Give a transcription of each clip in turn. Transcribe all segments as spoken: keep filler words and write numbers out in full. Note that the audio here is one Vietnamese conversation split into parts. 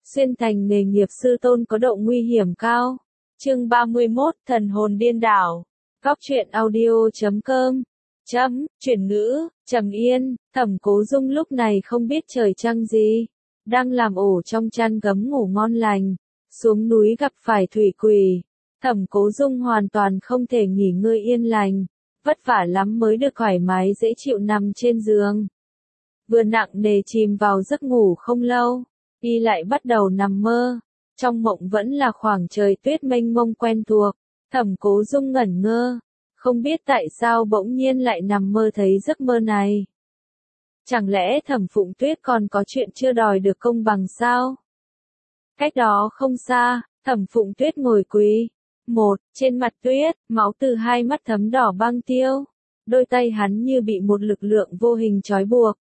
Xuyên thành nghề nghiệp sư tôn có độ nguy hiểm cao. Chương ba mươi mốt, thần hồn điên đảo. Góc truyện audio chấm com. Chấm, chuyển ngữ, Trầm Yên, Thẩm Cố Dung lúc này không biết trời trăng gì. Đang làm ổ trong chăn gấm ngủ ngon lành. Xuống núi gặp phải thủy quỷ. Thẩm Cố Dung hoàn toàn không thể nghỉ ngơi yên lành. Vất vả lắm mới được thoải mái dễ chịu nằm trên giường. Vừa nặng nề chìm vào giấc ngủ không lâu, y lại bắt đầu nằm mơ. Trong mộng vẫn là khoảng trời tuyết mênh mông quen thuộc. Thẩm Cố Dung ngẩn ngơ, không biết tại sao bỗng nhiên lại nằm mơ thấy giấc mơ này. Chẳng lẽ Thẩm Phụng Tuyết còn có chuyện chưa đòi được công bằng sao? Cách đó không xa, Thẩm Phụng Tuyết ngồi quỳ. Một, trên mặt tuyết, máu từ hai mắt thấm đỏ băng tiêu. Đôi tay hắn như bị một lực lượng vô hình trói buộc.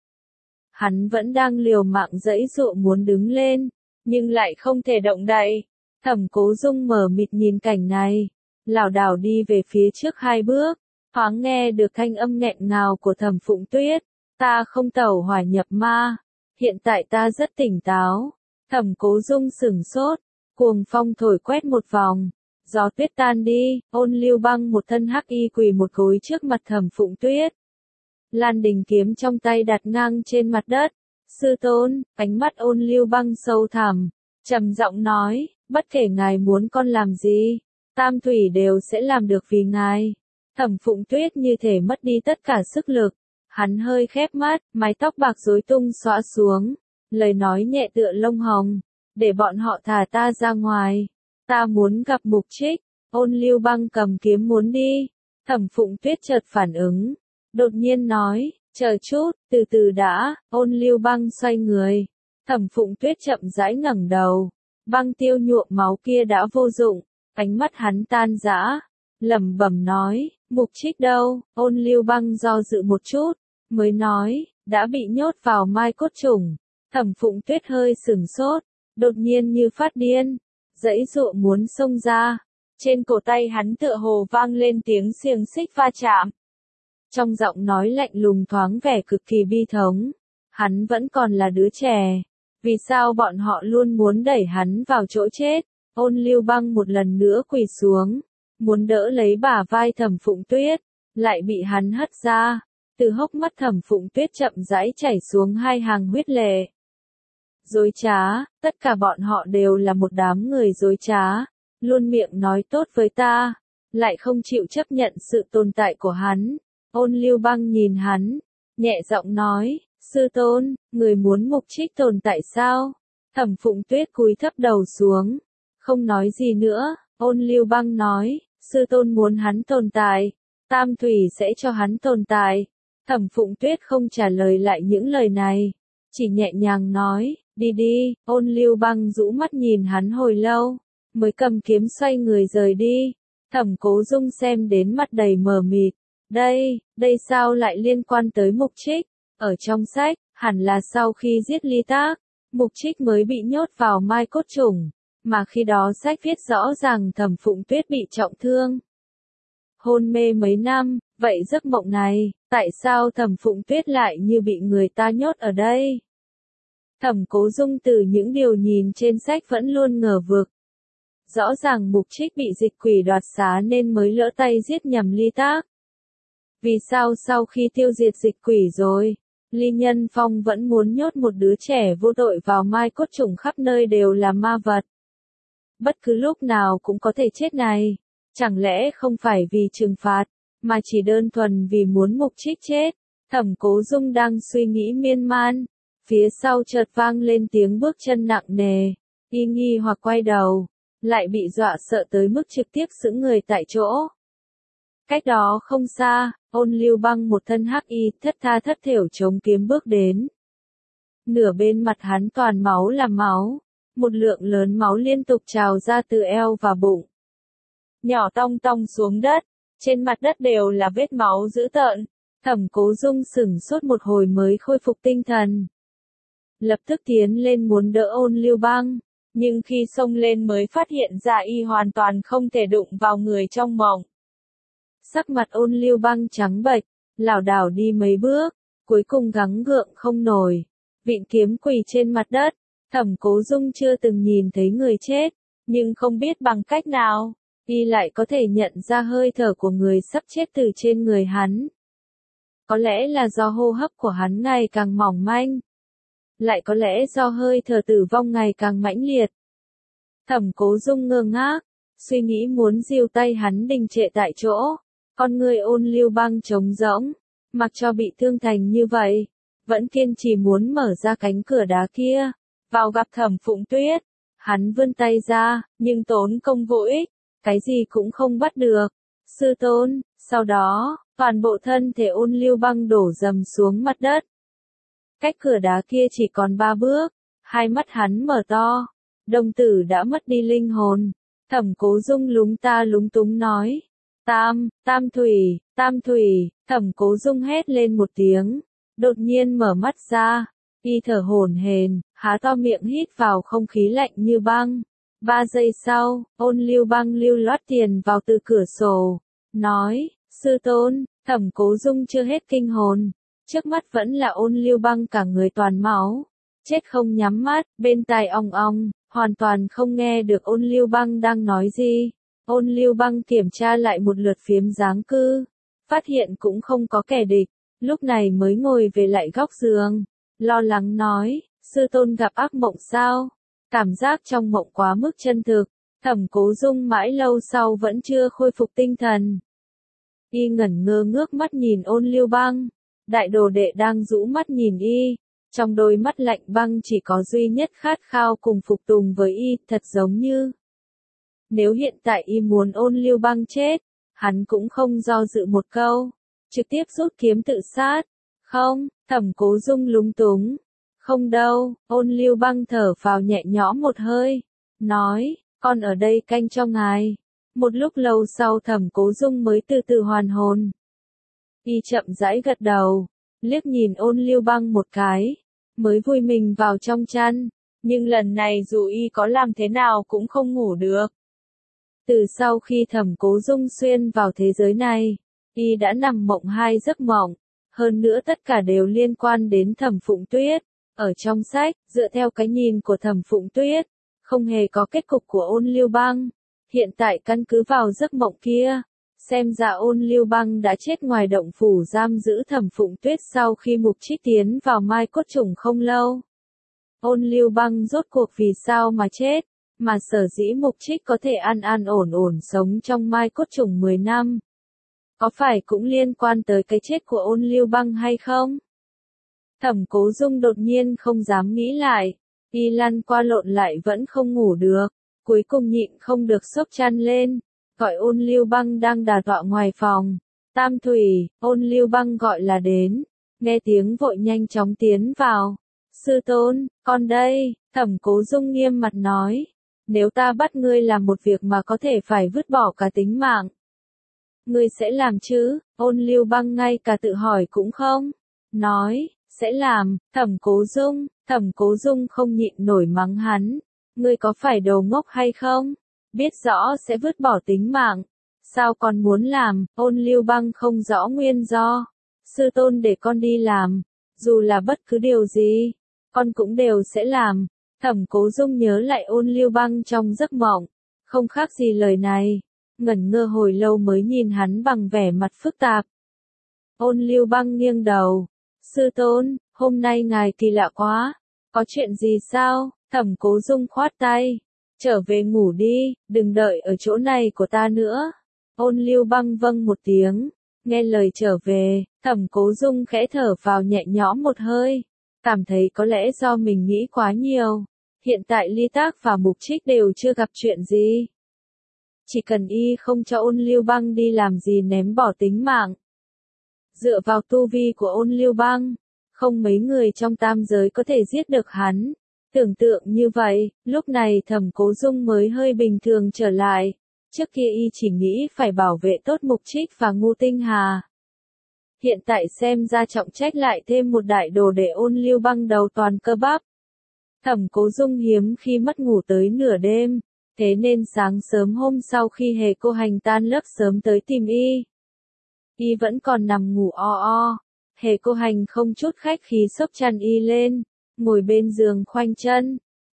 Hắn vẫn đang liều mạng giãy giụa muốn đứng lên, nhưng lại không thể động đậy. Thẩm Cố Dung mờ mịt nhìn cảnh này, lảo đảo đi về phía trước hai bước, thoáng nghe được thanh âm nghẹn ngào của Thẩm Phụng Tuyết. Ta không tẩu hỏa nhập ma, hiện tại ta rất tỉnh táo. Thẩm Cố Dung sửng sốt, cuồng phong thổi quét một vòng, gió tuyết tan đi, Ôn Lưu Băng một thân hắc y quỳ một gối trước mặt Thẩm Phụng Tuyết. Lan đình kiếm trong tay đặt ngang trên mặt đất. Sư tôn, ánh mắt Ôn Lưu Băng sâu thẳm, trầm giọng nói, bất kể ngài muốn con làm gì, Tam Thủy đều sẽ làm được vì ngài. Thẩm Phụng Tuyết như thể mất đi tất cả sức lực, hắn hơi khép mắt, mái tóc bạc rối tung xõa xuống, lời nói nhẹ tựa lông hồng, để bọn họ thả ta ra ngoài, ta muốn gặp Mục Trích. Ôn Lưu Băng cầm kiếm muốn đi, Thẩm Phụng Tuyết chợt phản ứng. Đột nhiên nói, chờ chút, từ từ đã. Ôn Lưu Băng xoay người. Thẩm Phụng Tuyết chậm rãi ngẩng đầu. Băng tiêu nhuộm máu kia đã vô dụng, ánh mắt hắn tan rã, lẩm bẩm nói, Mục Trích đâu? Ôn Lưu Băng do dự một chút, mới nói, đã bị nhốt vào mai cốt chủng. Thẩm Phụng Tuyết hơi sửng sốt, đột nhiên như phát điên, giãy giụa muốn xông ra. Trên cổ tay hắn tựa hồ vang lên tiếng xiềng xích va chạm. Trong giọng nói lạnh lùng thoáng vẻ cực kỳ bi thống. Hắn vẫn còn là đứa trẻ. Vì sao bọn họ luôn muốn đẩy hắn vào chỗ chết? Ôn Lưu Băng một lần nữa quỳ xuống, muốn đỡ lấy bả vai Thẩm Phụng Tuyết, lại bị hắn hất ra. Từ hốc mắt Thẩm Phụng Tuyết chậm rãi chảy xuống hai hàng huyết lệ. Dối trá, tất cả bọn họ đều là một đám người dối trá, luôn miệng nói tốt với ta, lại không chịu chấp nhận sự tồn tại của hắn. Ôn Lưu Băng nhìn hắn, nhẹ giọng nói, sư tôn, người muốn Mục Trích tồn tại sao? Thẩm Phụng Tuyết cúi thấp đầu xuống, không nói gì nữa. Ôn Lưu Băng nói, sư tôn muốn hắn tồn tại, Tam Thủy sẽ cho hắn tồn tại. Thẩm Phụng Tuyết không trả lời lại những lời này, chỉ nhẹ nhàng nói, đi đi. Ôn Lưu Băng rũ mắt nhìn hắn hồi lâu, mới cầm kiếm xoay người rời đi. Thẩm Cố Dung xem đến mặt đầy mờ mịt. Đây, đây sao lại liên quan tới Mục Trích? Ở trong sách, hẳn là sau khi giết Ly Tác, Mục Trích mới bị nhốt vào mai cốt chủng, mà khi đó sách viết rõ ràng Thẩm Phụng Tuyết bị trọng thương, hôn mê mấy năm. Vậy giấc mộng này, tại sao Thẩm Phụng Tuyết lại như bị người ta nhốt ở đây? Thẩm Cố Dung từ những điều nhìn trên sách vẫn luôn ngờ vực. Rõ ràng Mục Trích bị dịch quỷ đoạt xá nên mới lỡ tay giết nhầm Ly Tác. Vì sao sau khi tiêu diệt dịch quỷ rồi, Ly Nhân Phong vẫn muốn nhốt một đứa trẻ vô tội vào mai cốt chủng khắp nơi đều là ma vật? Bất cứ lúc nào cũng có thể chết này, chẳng lẽ không phải vì trừng phạt, mà chỉ đơn thuần vì muốn Mục Trích chết? Thẩm Cố Dung đang suy nghĩ miên man, phía sau chợt vang lên tiếng bước chân nặng nề, y nghi hoặc quay đầu, lại bị dọa sợ tới mức trực tiếp sững người tại chỗ. Cách đó không xa, Ôn Lưu Băng một thân hắc y thất tha thất thểu chống kiếm bước đến. Nửa bên mặt hắn toàn máu là máu, một lượng lớn máu liên tục trào ra từ eo và bụng. Nhỏ tong tong xuống đất, trên mặt đất đều là vết máu dữ tợn. Thẩm Cố Dung sửng sốt một hồi mới khôi phục tinh thần. Lập tức tiến lên muốn đỡ Ôn Lưu Băng, nhưng khi xông lên mới phát hiện ra y hoàn toàn không thể đụng vào người trong mộng. Sắc mặt Ôn Lưu Băng trắng bệch, lảo đảo đi mấy bước, cuối cùng gắng gượng không nổi, vịn kiếm quỳ trên mặt đất. Thẩm Cố Dung chưa từng nhìn thấy người chết, nhưng không biết bằng cách nào, y lại có thể nhận ra hơi thở của người sắp chết từ trên người hắn. Có lẽ là do hô hấp của hắn ngày càng mỏng manh. Lại có lẽ do hơi thở tử vong ngày càng mãnh liệt. Thẩm Cố Dung ngơ ngác, suy nghĩ muốn dìu tay hắn đình trệ tại chỗ. Con người Ôn Lưu Băng trống rỗng, mặc cho bị thương thành như vậy, vẫn kiên trì muốn mở ra cánh cửa đá kia, vào gặp Thẩm Phụng Tuyết. Hắn vươn tay ra, nhưng tốn công vô ích, cái gì cũng không bắt được. Sư tôn, sau đó, toàn bộ thân thể Ôn Lưu Băng đổ dầm xuống mặt đất. Cách cửa đá kia chỉ còn ba bước, hai mắt hắn mở to, đồng tử đã mất đi linh hồn. Thẩm Cố Dung lúng ta lúng túng nói, Tam, Tam Thủy, Tam Thủy, Thẩm Cố Dung hét lên một tiếng, đột nhiên mở mắt ra, y thở hổn hển, há to miệng hít vào không khí lạnh như băng. Ba giây sau, Ôn Lưu Băng lưu loát tiền vào từ cửa sổ, nói, sư tôn. Thẩm Cố Dung chưa hết kinh hồn, trước mắt vẫn là Ôn Lưu Băng cả người toàn máu, chết không nhắm mắt, bên tai ong ong, hoàn toàn không nghe được Ôn Lưu Băng đang nói gì. Ôn Lưu Băng kiểm tra lại một lượt phiếm giáng cư, phát hiện cũng không có kẻ địch, lúc này mới ngồi về lại góc giường, lo lắng nói, sư tôn gặp ác mộng sao? Cảm giác trong mộng quá mức chân thực, Thẩm Cố Dung mãi lâu sau vẫn chưa khôi phục tinh thần. Y ngẩn ngơ ngước mắt nhìn Ôn Lưu Băng, đại đồ đệ đang rũ mắt nhìn y, trong đôi mắt lạnh băng chỉ có duy nhất khát khao cùng phục tùng với y, thật giống như nếu hiện tại y muốn Ôn Lưu Băng chết, hắn cũng không do dự một câu, trực tiếp rút kiếm tự sát. Không, Thẩm Cố Dung lúng túng. Không đâu, Ôn Lưu Băng thở phào nhẹ nhõm một hơi, nói, con ở đây canh cho ngài. Một lúc lâu sau Thẩm Cố Dung mới từ từ hoàn hồn. Y chậm rãi gật đầu, liếc nhìn Ôn Lưu Băng một cái, mới vui mình vào trong chăn, nhưng lần này dù y có làm thế nào cũng không ngủ được. Từ sau khi Thẩm Cố Dung xuyên vào thế giới này, y đã nằm mộng hai giấc mộng, hơn nữa tất cả đều liên quan đến Thẩm Phụng Tuyết. Ở trong sách, dựa theo cái nhìn của Thẩm Phụng Tuyết, không hề có kết cục của Ôn Lưu Băng. Hiện tại căn cứ vào giấc mộng kia, xem ra Ôn Lưu Băng đã chết ngoài động phủ giam giữ Thẩm Phụng Tuyết sau khi Mục Trích tiến vào Mai Cốt Chủng không lâu. Ôn Lưu Băng rốt cuộc vì sao mà chết, mà sở dĩ Mục Trích có thể an an ổn ổn sống trong Mai Cốt Chủng mười năm. Có phải cũng liên quan tới cái chết của Ôn Lưu Băng hay không? Thẩm Cố Dung đột nhiên không dám nghĩ lại, y lăn qua lộn lại vẫn không ngủ được, cuối cùng nhịn không được xốc chăn lên, gọi Ôn Lưu Băng đang đà tọa ngoài phòng. Tam Thủy, Ôn Lưu Băng gọi là đến, nghe tiếng vội nhanh chóng tiến vào. Sư tôn, con đây, Thẩm Cố Dung nghiêm mặt nói, nếu ta bắt ngươi làm một việc mà có thể phải vứt bỏ cả tính mạng, ngươi sẽ làm chứ? Ôn Lưu Băng ngay cả tự hỏi cũng không, nói, sẽ làm. Thẩm Cố Dung, Thẩm Cố Dung không nhịn nổi mắng hắn, ngươi có phải đồ ngốc hay không? Biết rõ sẽ vứt bỏ tính mạng, sao còn muốn làm? Ôn Lưu Băng không rõ nguyên do. Sư tôn để con đi làm, dù là bất cứ điều gì, con cũng đều sẽ làm. Thẩm Cố Dung nhớ lại Ôn Lưu Băng trong giấc mộng, không khác gì lời này, ngẩn ngơ hồi lâu mới nhìn hắn bằng vẻ mặt phức tạp. Ôn Lưu Băng nghiêng đầu, sư tôn, hôm nay ngài kỳ lạ quá, có chuyện gì sao? Thẩm Cố Dung khoát tay, trở về ngủ đi, đừng đợi ở chỗ này của ta nữa. Ôn Lưu Băng vâng một tiếng, nghe lời trở về, Thẩm Cố Dung khẽ thở vào nhẹ nhõm một hơi, cảm thấy có lẽ do mình nghĩ quá nhiều, hiện tại Ly Tác và Mục Trích đều chưa gặp chuyện gì. Chỉ cần y không cho Ôn Lưu Băng đi làm gì ném bỏ tính mạng. Dựa vào tu vi của Ôn Lưu Băng, không mấy người trong tam giới có thể giết được hắn. Tưởng tượng như vậy, lúc này Thẩm Cố Dung mới hơi bình thường trở lại. Trước kia y chỉ nghĩ phải bảo vệ tốt Mục Trích và Ngô Tinh Hà. Hiện tại xem ra trọng trách lại thêm một đại đồ để Ôn Lưu Băng đầu toàn cơ bắp. Thẩm Cố Dung hiếm khi mất ngủ tới nửa đêm, thế nên sáng sớm hôm sau khi Hề Cô Hành tan lớp sớm tới tìm y. Y vẫn còn nằm ngủ o o, Hề Cô Hành không chút khách khí xốc chăn y lên, ngồi bên giường khoanh chân,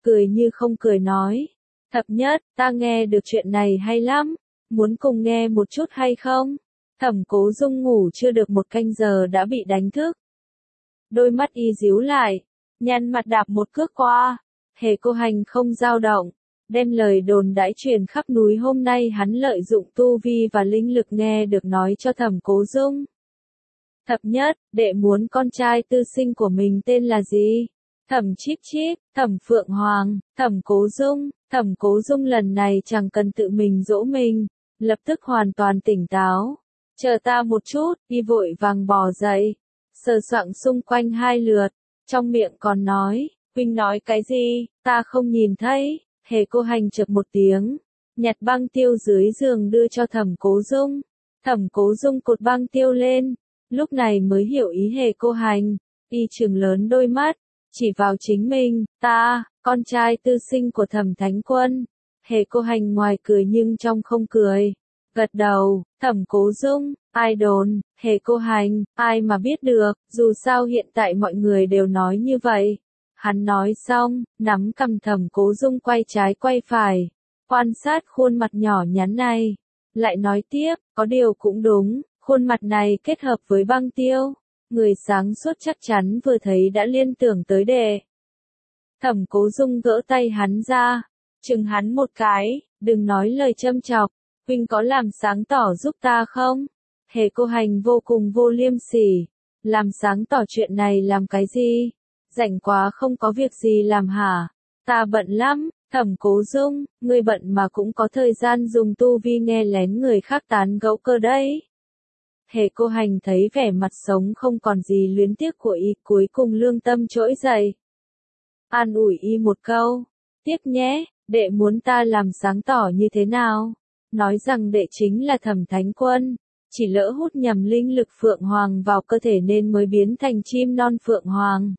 cười như không cười nói. Thập nhất, ta nghe được chuyện này hay lắm, muốn cùng nghe một chút hay không? Thẩm Cố Dung ngủ chưa được một canh giờ đã bị đánh thức. Đôi mắt y díu lại, nhăn mặt đạp một cước qua. Hề Cô Hành không dao động, đem lời đồn đãi truyền khắp núi hôm nay hắn lợi dụng tu vi và linh lực nghe được nói cho Thẩm Cố Dung. Thập nhất, đệ muốn con trai tư sinh của mình tên là gì? Thẩm Chíp Chíp, Thẩm Phượng Hoàng, Thẩm Cố Dung. Thẩm Cố Dung lần này chẳng cần tự mình dỗ mình, lập tức hoàn toàn tỉnh táo. Chờ ta một chút, y vội vàng bò dậy, sờ soạng xung quanh hai lượt, trong miệng còn nói, huynh nói cái gì, ta không nhìn thấy. Hề Cô Hành chợt một tiếng, nhặt băng tiêu dưới giường đưa cho Thẩm Cố Dung. Thẩm Cố Dung cột băng tiêu lên, lúc này mới hiểu ý Hề Cô Hành, y trừng lớn đôi mắt, chỉ vào chính mình, ta, con trai tư sinh của Thẩm Thánh Quân. Hề Cô Hành ngoài cười nhưng trong không cười, gật đầu. Thẩm Cố Dung, ai đồn? Hề Cô Hành, ai mà biết được, dù sao hiện tại mọi người đều nói như vậy. Hắn nói xong, nắm cầm Thẩm Cố Dung quay trái quay phải, quan sát khuôn mặt nhỏ nhắn này, lại nói tiếp, có điều cũng đúng, khuôn mặt này kết hợp với băng tiêu, người sáng suốt chắc chắn vừa thấy đã liên tưởng tới đệ. Thẩm Cố Dung gỡ tay hắn ra, chừng hắn một cái, đừng nói lời châm chọc, huynh có làm sáng tỏ giúp ta không? Hề Cô Hành vô cùng vô liêm sỉ, làm sáng tỏ chuyện này làm cái gì? Rảnh quá không có việc gì làm hả? Ta bận lắm. Thẩm Cố Dung, ngươi bận mà cũng có thời gian dùng tu vi nghe lén người khác tán gẫu cơ đấy. Hề Cô Hành thấy vẻ mặt sống không còn gì luyến tiếc của y, cuối cùng lương tâm trỗi dậy. An ủi y một câu, tiếp nhé, đệ muốn ta làm sáng tỏ như thế nào? Nói rằng đệ chính là Thẩm Thánh Quân, chỉ lỡ hút nhầm linh lực Phượng Hoàng vào cơ thể nên mới biến thành chim non Phượng Hoàng.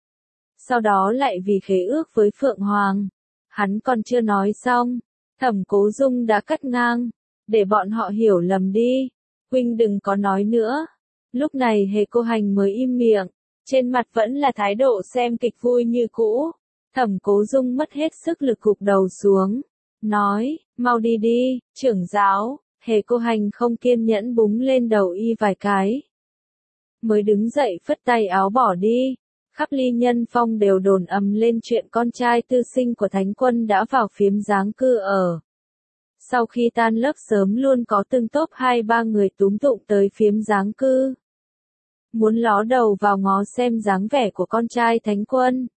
Sau đó lại vì khế ước với Phượng Hoàng. Hắn còn chưa nói xong, Thẩm Cố Dung đã cắt ngang, để bọn họ hiểu lầm đi, huynh đừng có nói nữa. Lúc này Hề Cô Hành mới im miệng, trên mặt vẫn là thái độ xem kịch vui như cũ. Thẩm Cố Dung mất hết sức lực gục đầu xuống, nói, mau đi đi, trưởng giáo. Hề Cô Hành không kiên nhẫn búng lên đầu y vài cái, mới đứng dậy phất tay áo bỏ đi. Khắp Ly Nhân Phong đều đồn ầm lên chuyện con trai tư sinh của Thánh Quân đã vào phiếm giáng cư ở. Sau khi tan lớp sớm luôn có từng tốp hai ba người túm tụng tới phiếm giáng cư, muốn ló đầu vào ngó xem dáng vẻ của con trai Thánh Quân.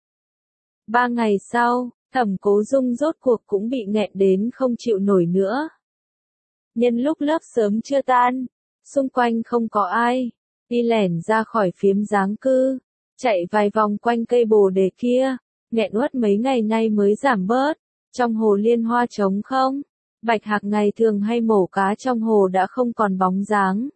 Ba ngày sau, Thẩm Cố Dung rốt cuộc cũng bị nghẹn đến không chịu nổi nữa. Nhân lúc lớp sớm chưa tan, xung quanh không có ai, đi lẻn ra khỏi phiếm giáng cư, chạy vài vòng quanh cây bồ đề kia, nghẹn uất mấy ngày nay mới giảm bớt. Trong hồ liên hoa trống không, bạch hạc ngày thường hay mổ cá trong hồ đã không còn bóng dáng.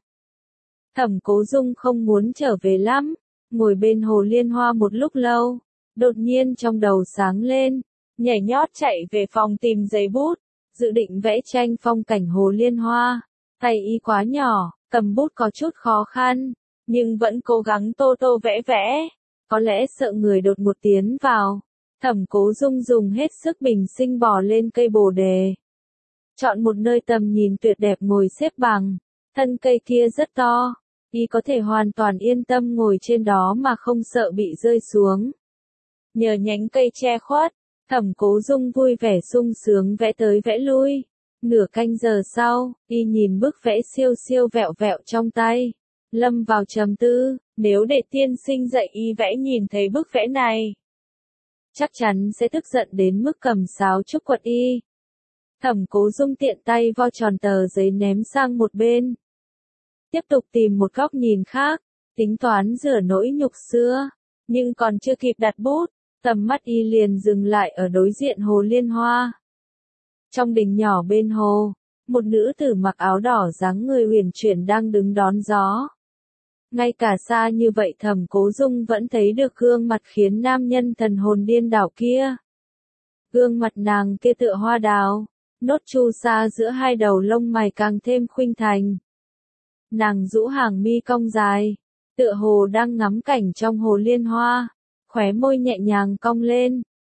Thẩm Cố Dung không muốn trở về lắm, ngồi bên hồ liên hoa một lúc lâu, đột nhiên trong đầu sáng lên, nhảy nhót chạy về phòng tìm giấy bút, dự định vẽ tranh phong cảnh hồ liên hoa. Tay y quá nhỏ, cầm bút có chút khó khăn, nhưng vẫn cố gắng tô tô vẽ vẽ, có lẽ sợ người đột một tiến vào. Thẩm Cố Dung dùng hết sức bình sinh bò lên cây bồ đề, chọn một nơi tầm nhìn tuyệt đẹp ngồi xếp bằng. Thân cây kia rất to, y có thể hoàn toàn yên tâm ngồi trên đó mà không sợ bị rơi xuống. Nhờ nhánh cây che khuất, Thẩm Cố Dung vui vẻ sung sướng vẽ tới vẽ lui. Nửa canh giờ sau, y nhìn bức vẽ siêu siêu vẹo vẹo trong tay, lâm vào trầm tư. Nếu để tiên sinh dạy y vẽ nhìn thấy bức vẽ này, chắc chắn sẽ tức giận đến mức cầm sáo trúc quật y. Thẩm Cố Dung tiện tay vo tròn tờ giấy ném sang một bên, tiếp tục tìm một góc nhìn khác, tính toán rửa nỗi nhục xưa, nhưng còn chưa kịp đặt bút, tầm mắt y liền dừng lại ở đối diện hồ liên hoa. Trong đình nhỏ bên hồ, một nữ tử mặc áo đỏ dáng người huyền chuyển đang đứng đón gió. Ngay cả xa như vậy Thẩm Cố Dung vẫn thấy được gương mặt khiến nam nhân thần hồn điên đảo kia. Gương mặt nàng kia tựa hoa đào, nốt chu sa giữa hai đầu lông mày càng thêm khuynh thành. Nàng rũ hàng mi cong dài, tựa hồ đang ngắm cảnh trong hồ liên hoa, khóe môi nhẹ nhàng cong lên,